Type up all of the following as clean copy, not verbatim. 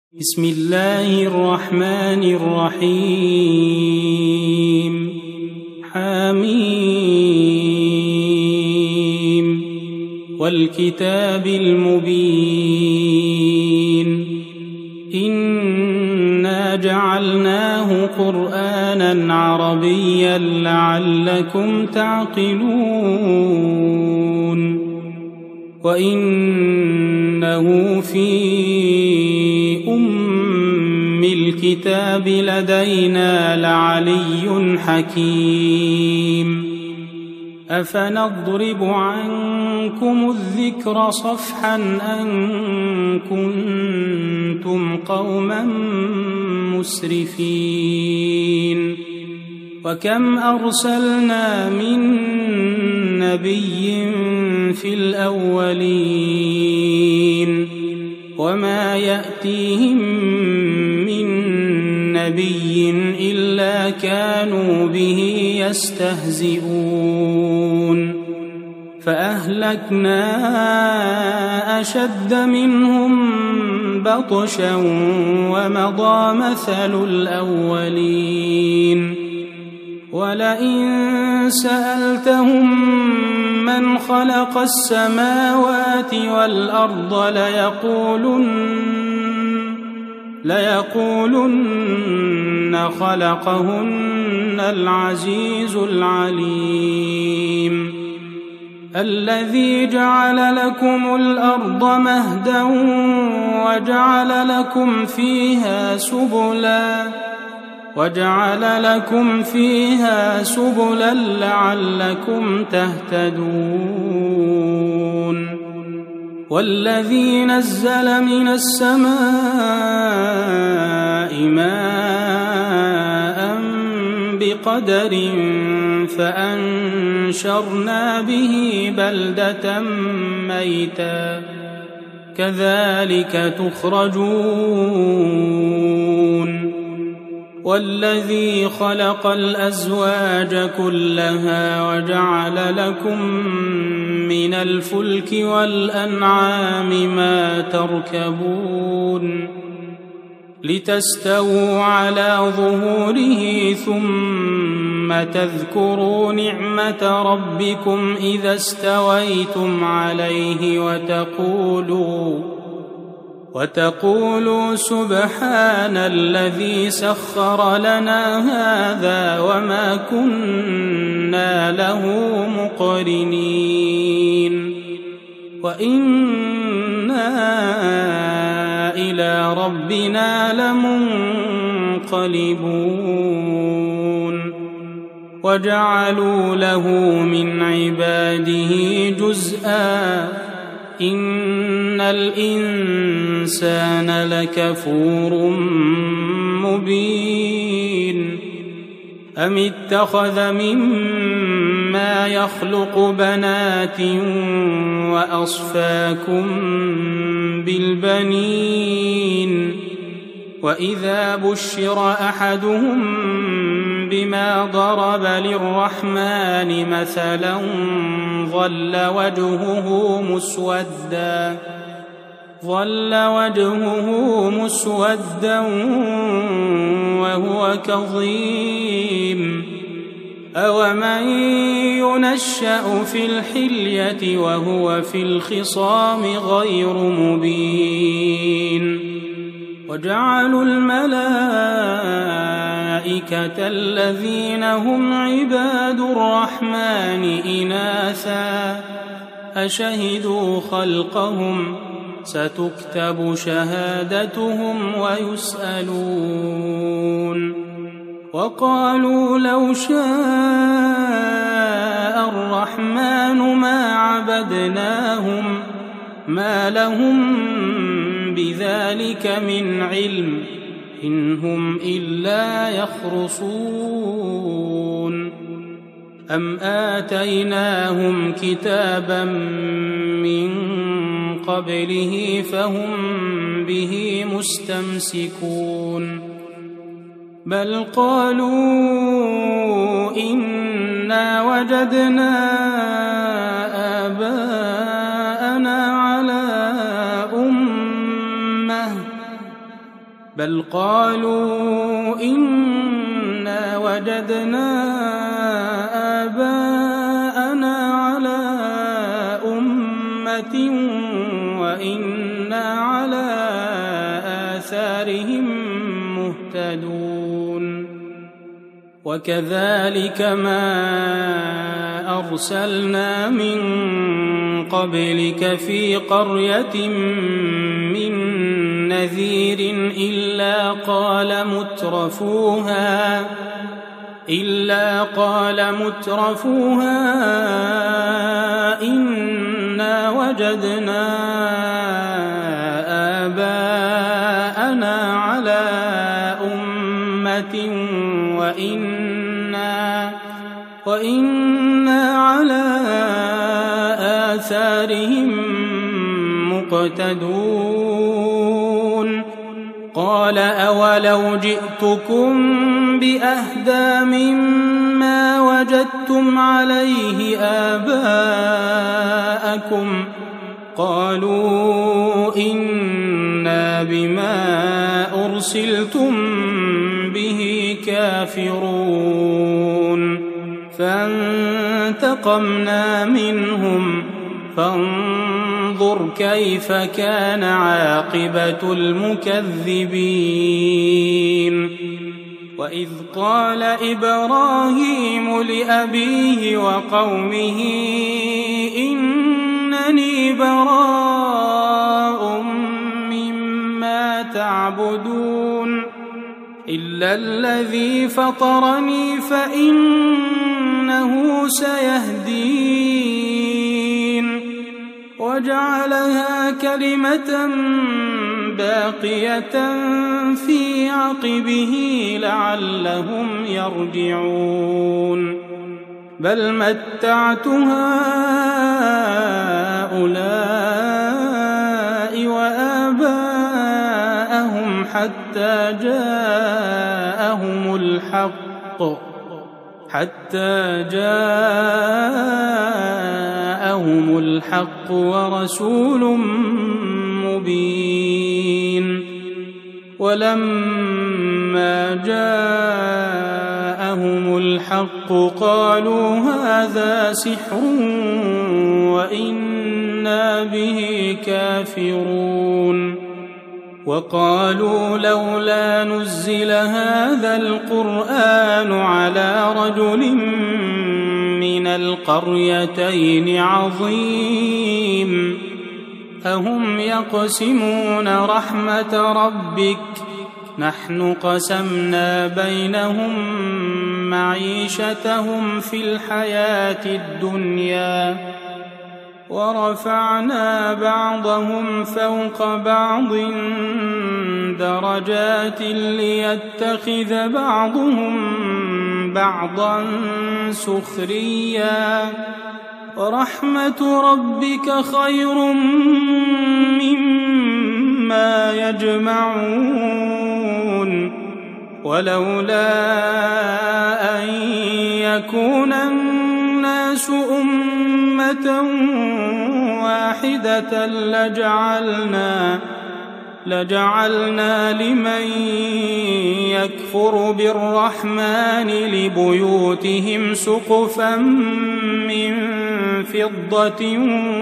بسم الله الرحمن الرحيم حميم والكتاب المبين إنا جعلناه قرآنا عربيا لعلكم تعقلون وإنه في الكتاب لدينا لعلي حكيم أفنضرب عنكم الذكر صفحا أن كنتم قوما مسرفين وكم أرسلنا من نبي في الأولين وما يأتيهم نبي إلا كانوا به يستهزئون فأهلكنا أشد منهم بطشا ومضى مثل الأولين ولئن سألتهم من خلق السماوات والأرض ليقولن خلقهن العزيز العليم الذي جعل لكم الأرض مهدا وجعل لكم فيها سبلا لعلكم تهتدون والذي نزل من السماء ماء بقدر فأنشرنا به بلدة ميتا كذلك تخرجون والذي خلق الأزواج كلها وجعل لكم من الفلك والأنعام ما تركبون لتستووا على ظهوره ثم تذكروا نعمة ربكم إذا استويتم عليه وتقولوا سبحان الذي سخر لنا هذا وما كنا له مقرنين وإنا إلى ربنا لمنقلبون وجعلوا له من عباده جزءا إن الإنسان لكفور مبين أم اتخذ مما يخلق بنات وأصفاكم بالبنين وإذا بشر أحدهم بما ضرب للرحمن مثلا ظل وجهه مسودا وهو كظيم أومن ينشأ في الحلية وهو في الخصام غير مبين وجعلوا الملائكة الذين هم عباد الرحمن إناثا أشهدوا خلقهم ستكتب شهادتهم ويسألون وقالوا لو شاء الرحمن ما عبدناهم ما لهم بذلك من علم إن هم إلا يخرصون أم آتيناهم كتابا من قبله فهم به مستمسكون بل قالوا إنا وجدنا آباءنا على بل قالوا إنا وجدنا آباءنا على أمة وإنا على آثارهم مهتدون وكذلك ما أرسلنا من قبلك في قرية من نذير إلا قال مترفوها إنا وجدنا آباءنا على أمة وإنا على آثارهم مقتدون قال أولو جئتكم بأهدى مما وجدتم عليه آباءكم قالوا إنا بما أرسلتم به كافرون فانتقمنا منهم فانظر كيف كان عاقبة المكذبين وإذ قال إبراهيم لأبيه وقومه إنني براء مما تعبدون إلا الذي فطرني فإنه سيهدين وجعلها كلمة باقية في عقبه لعلهم يرجعون بل متعت هؤلاء وآباءهم حتى جاءهم الحق ورسول مبين ولما جاءهم الحق قالوا هذا سحر وإنا به كافرون وقالوا لولا نزل هذا القرآن على رجل من القريتين عظيم أهم يقسمون رحمة ربك نحن قسمنا بينهم معيشتهم في الحياة الدنيا ورفعنا بعضهم فوق بعض درجات ليتخذ بعضهم بعضا سخريا ورحمة ربك خير مما يجمعون ولولا أن يكون الناس أمة واحدة لجعلنا لمن يكفر بالرحمن لبيوتهم سقفا من فضة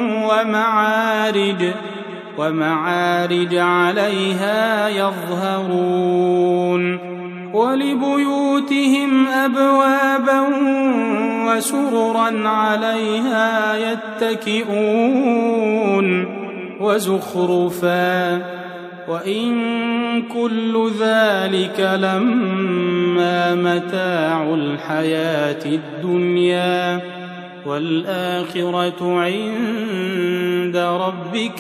ومعارج عليها يظهرون ولبيوتهم أبوابا وسررا عليها يتكئون وزخرفا وإن كل ذلك لما متاع الحياة الدنيا والآخرة عند ربك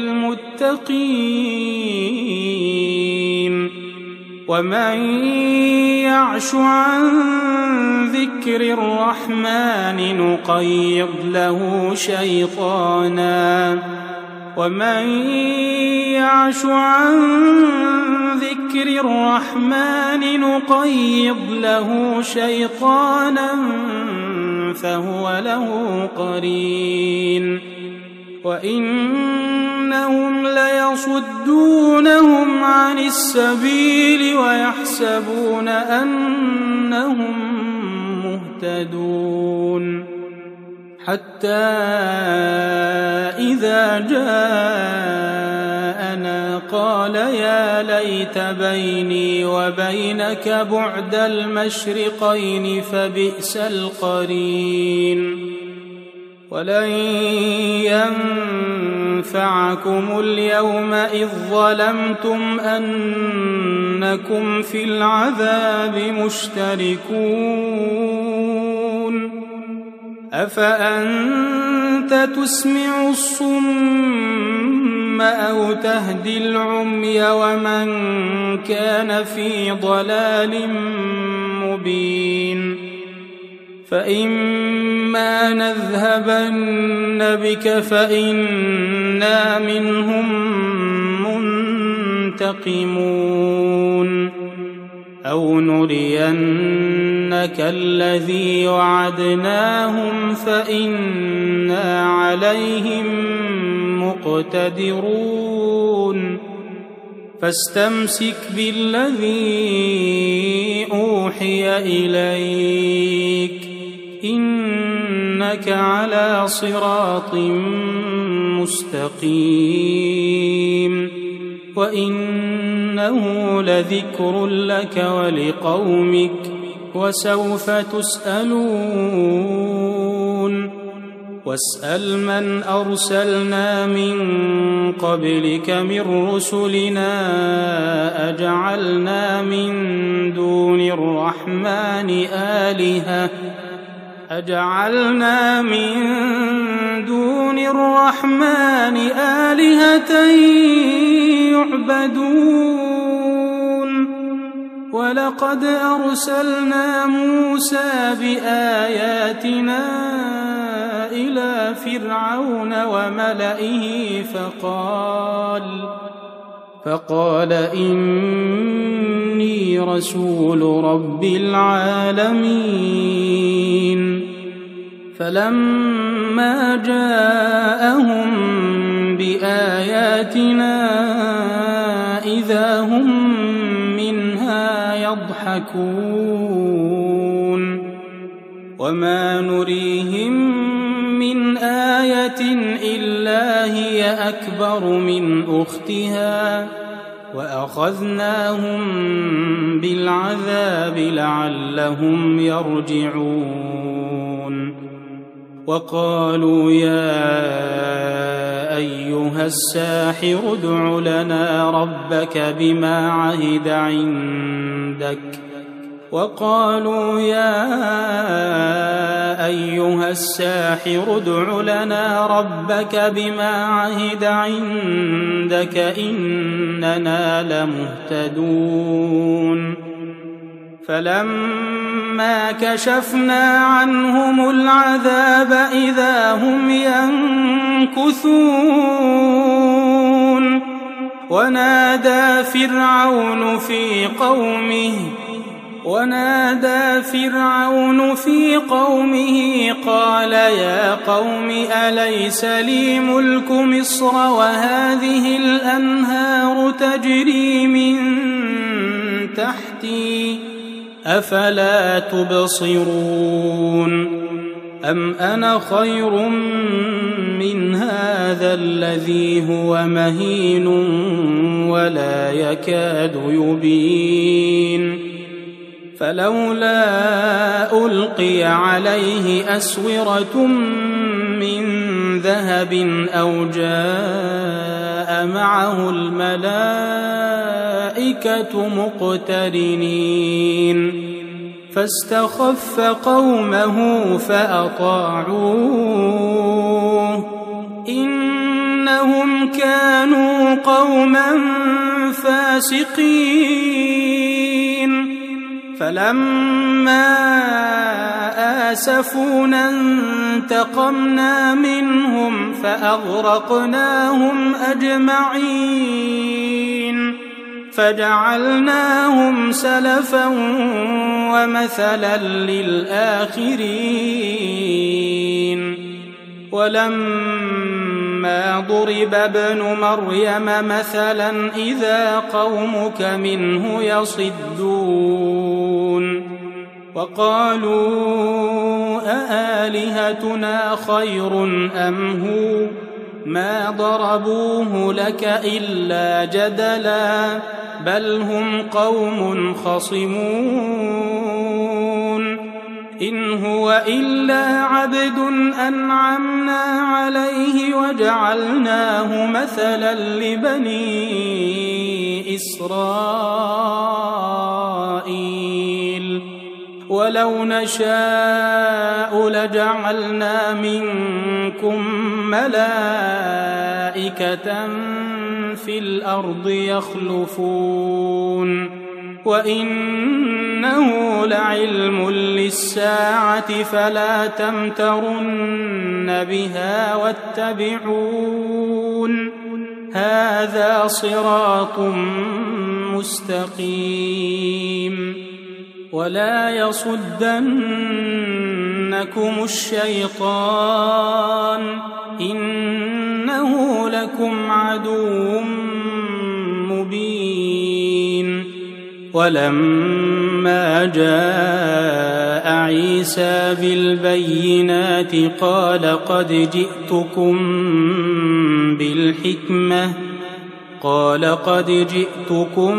للمتقين ومن يعش عن ذكر الرحمن نقيض له شيطانا فهو له قرين وإنهم ليصدونهم عن عن السبيل ويحسبون أنهم مهتدون حتى إذا جاءنا قال يا ليت بيني وبينك بعد المشرقين فبئس القرين ولن ينفعكم اليوم إذ ظلمتم أنكم في العذاب مشتركون أفأنت تسمع الصم أو تهدي العمي ومن كان في ضلال مبين فإما نذهبن بك فإنا منهم منتقمون أو نرينك الذي وعدناهم فإنا عليهم مقتدرون فاستمسك بالذي أوحي إليك إنك على صراط مستقيم وإنه لذكر لك ولقومك وسوف تسألون واسأل من أرسلنا من قبلك من رسلنا أجعلنا من دون الرحمن آلهة يعبدون ولقد أرسلنا موسى بآياتنا إلى فرعون وملئه فقال إني رسول رب العالمين فلما جاءهم بآياتنا إذا هم منها يضحكون وما نريهم من آية إلا هي أكبر من أختها وأخذناهم بالعذاب لعلهم يرجعون وقالوا يا أيها الساحر ادع لنا ربك بما عهد عندك إننا لمهتدون فلما كشفنا عنهم العذاب إذا هم ينكثون ونادى فرعون في قومه قال يا قوم أليس لي ملك مصر وهذه الأنهار تجري من تحتي أفلا تبصرون أم أنا خير من هذا الذي هو مهين ولا يكاد يبين فلولا ألقي عليه أسورة من ذهب أو جاء معه الملائكة مقترنين فاستخف قومه فأطاعوه إنهم كانوا قوما فاسقين فلما آسفونا انتقمنا منهم فأغرقناهم أجمعين فجعلناهم سلفا ومثلا للآخرين ولما ما ضرب ابن مريم مثلا إذا قومك منه يصدون وقالوا أآلهتنا خير أم هو ما ضربوه لك إلا جدلا بل هم قوم خصمون إن هو إلا عبد أنعمنا عليه وجعلناه مثلا لبني إسرائيل ولو نشاء لجعلنا منكم ملائكة في الأرض يخلفون وإنه لعلم للساعة فلا تمترن بها واتبعون هذا صراط مستقيم ولا يصدنكم الشيطان إنه لكم عدو مبين ولما جاء عيسى بالبينات قال قد جئتكم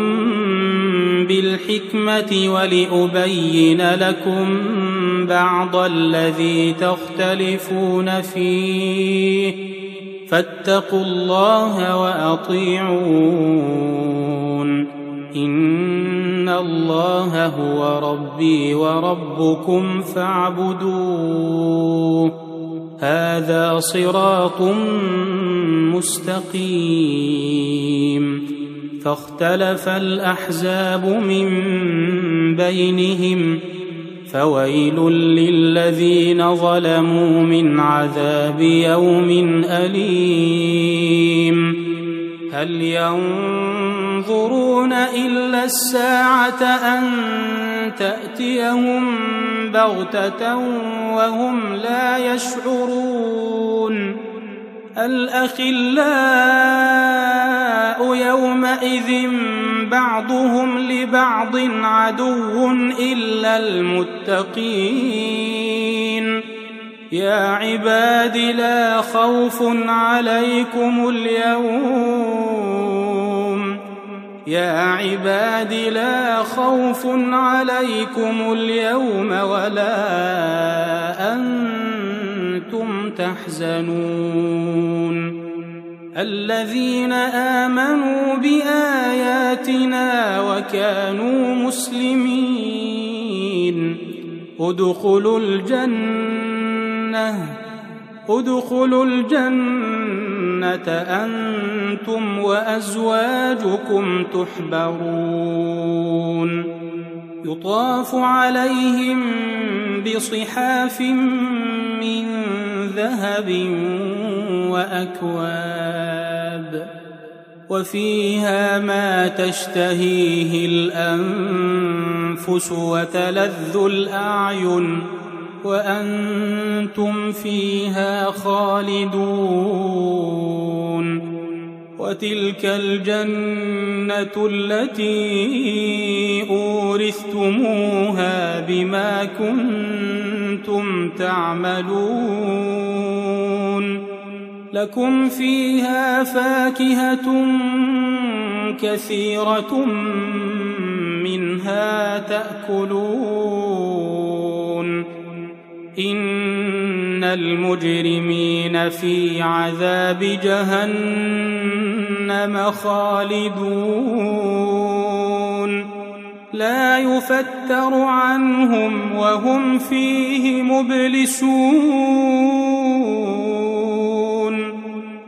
بالحكمة ولأبين لكم بعض الذي تختلفون فيه فاتقوا الله وأطيعون إن الله هو ربي وربكم فاعبدوه هذا صراط مستقيم فاختلف الأحزاب من بينهم فويل للذين ظلموا من عذاب يوم أليم هل ينظرون إلا الساعة أن تأتيهم بغتة وهم لا يشعرون الأخلاء يومئذ بعضهم لبعض عدو إلا المتقين يا عباد لا خوف عليكم اليوم ولا أنتم تحزنون الذين آمنوا بآياتنا وكانوا مسلمين ادخلوا الجنة أنتم وأزواجكم تحبرون يطاف عليهم بصحاف من ذهب وأكواب وفيها ما تشتهيه الأنفس وتلذ الأعين وأنتم فيها خالدون وتلك الجنة التي أورثتموها بما كنتم تعملون لكم فيها فاكهة كثيرة منها تأكلون إن المجرمين في عذاب جهنم خالدون لا يفتر عنهم وهم فيه مبلسون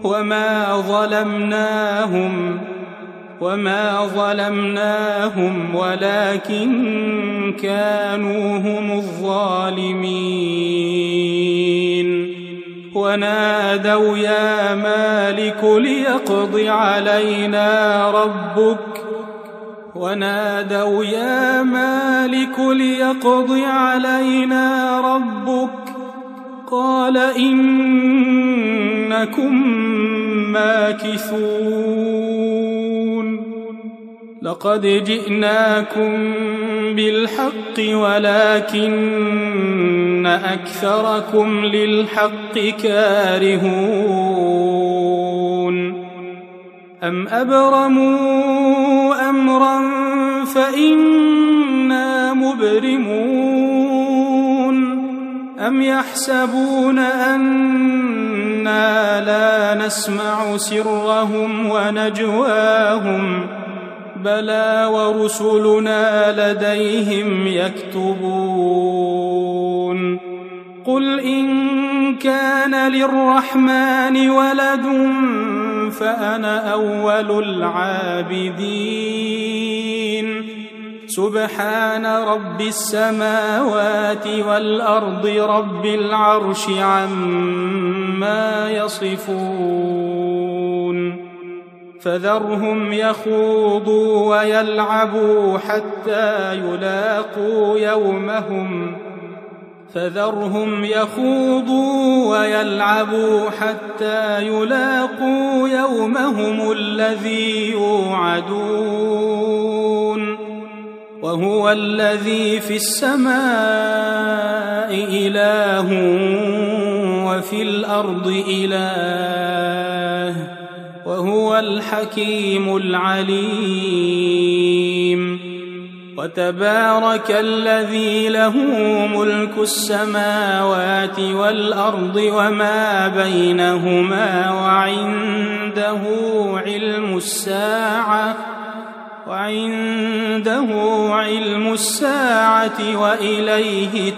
وما ظلمناهم ولكن كانوا هم الظالمين ونادوا يا مالك ليقض علينا ربك قال إنكم ماكثون لقد جئناكم بالحق ولكن أكثركم للحق كارهون أم أبرموا أمرا فإنا مبرمون أم يحسبون أنا لا نسمع سرهم ونجواهم بلى ورسلنا لديهم يكتبون قل إن كان للرحمن ولد فأنا أول العابدين سبحان رب السماوات والأرض رب العرش عما يصفون فذرهم يخوضوا ويلعبوا حتى يلاقوا يومهم الذي يوعدون وهو الذي في السماء إله وفي الأرض إله وهو الحكيم العليم وتبارك الذي له ملك السماوات والأرض وما بينهما وعنده علم الساعة وإليه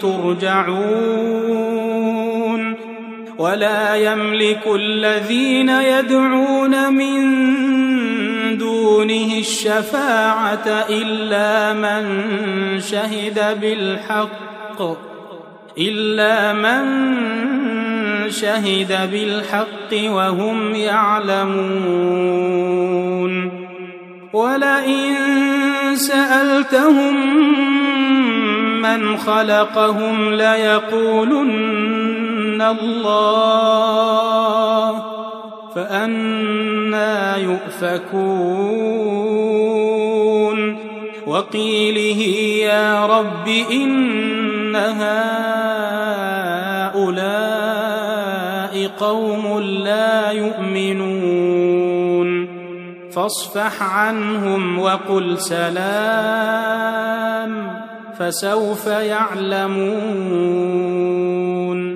ترجعون ولا يملك الذين يدعون من دونه الشفاعة إلا من شهد بالحق وهم يعلمون ولئن سألتهم من خلقهم ليقولن الله فأنى يؤفكون وقيله يا رب إن هؤلاء قوم لا يؤمنون فاصفح عنهم وقل سلام فسوف يعلمون